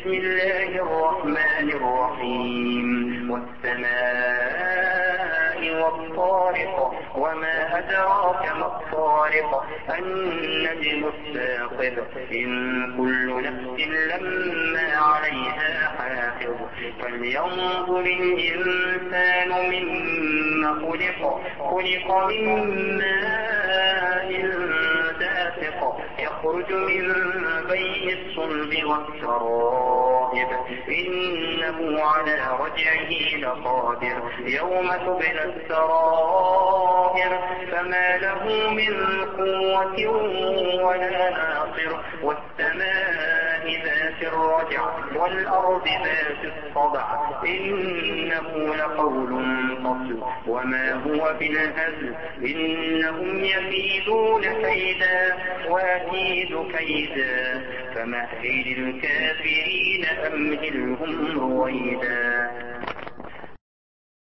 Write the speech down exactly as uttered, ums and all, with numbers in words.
بسم الله الرحمن الرحيم والسماء والطارق وما أدراك ما الطارق النجم الثاقب إن كل نفس لما عليها حافظ فلينظر الإنسان مما خلق خلق من ماء دافق يخرج من بين الصلب والترائب إنه على رجعه لقادر يوم تبلى السرائر فما له من قوة ولا ناصر والسماء ذات الرجع والأرض ذات الصدع إنه لقول فصل وما هو بالهزل إنهم يكيدون كيدا وأكيد كيدا فمهل الكافرين أمهلهم رويدا